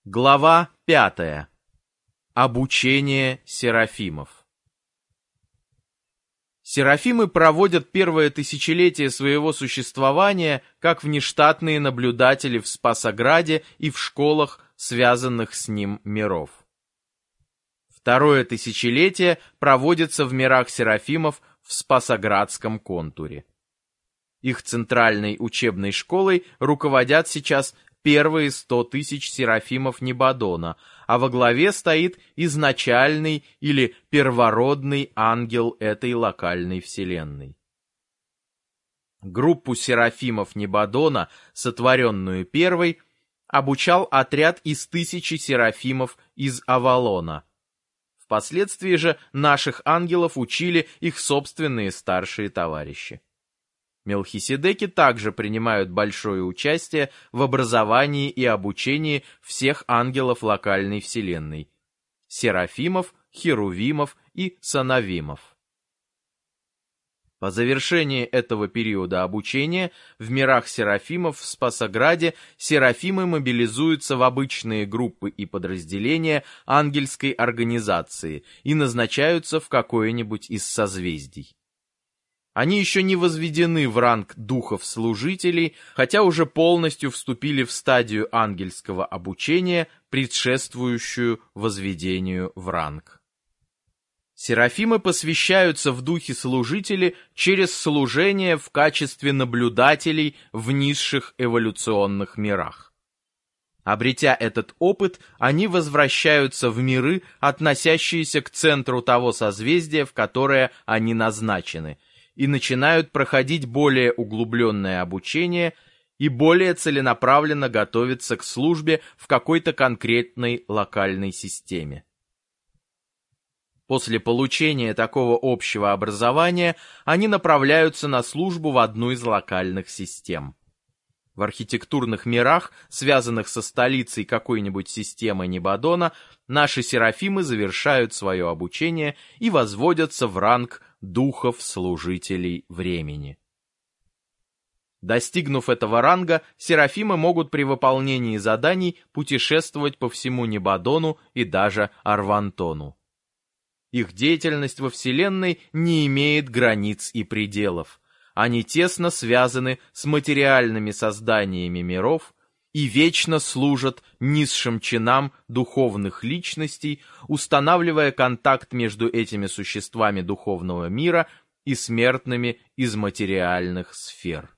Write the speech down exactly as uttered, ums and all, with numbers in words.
Глава пятая. Обучение серафимов. Серафимы проводят первое тысячелетие своего существования как внештатные наблюдатели в Спасограде и в школах, связанных с ним миров. Второе тысячелетие проводится в мирах серафимов в Спасоградском контуре. Их центральной учебной школой руководят сейчас первые сто тысяч серафимов Небодона, а во главе стоит изначальный или первородный ангел этой локальной вселенной. Группу серафимов Небодона, сотворенную первой, обучал отряд из тысячи серафимов из Авалона. Впоследствии же наших ангелов учили их собственные старшие товарищи. Мелхиседеки также принимают большое участие в образовании и обучении всех ангелов локальной вселенной – серафимов, херувимов и санавимов. По завершении этого периода обучения в мирах серафимов в Спасограде серафимы мобилизуются в обычные группы и подразделения ангельской организации и назначаются в какое-нибудь из созвездий. Они еще не возведены в ранг духов-служителей, хотя уже полностью вступили в стадию ангельского обучения, предшествующую возведению в ранг. Серафимы посвящаются в духи-служители через служение в качестве наблюдателей в низших эволюционных мирах. Обретя этот опыт, они возвращаются в миры, относящиеся к центру того созвездия, в которое они назначены, и начинают проходить более углубленное обучение и более целенаправленно готовиться к службе в какой-то конкретной локальной системе. После получения такого общего образования они направляются на службу в одну из локальных систем. В архитектурных мирах, связанных со столицей какой-нибудь системы Небодона, наши серафимы завершают свое обучение и возводятся в ранг духов-служителей времени. Достигнув этого ранга, серафимы могут при выполнении заданий путешествовать по всему Небодону и даже Арвантону. Их деятельность во Вселенной не имеет границ и пределов. Они тесно связаны с материальными созданиями миров и вечно служат низшим чинам духовных личностей, устанавливая контакт между этими существами духовного мира и смертными из материальных сфер.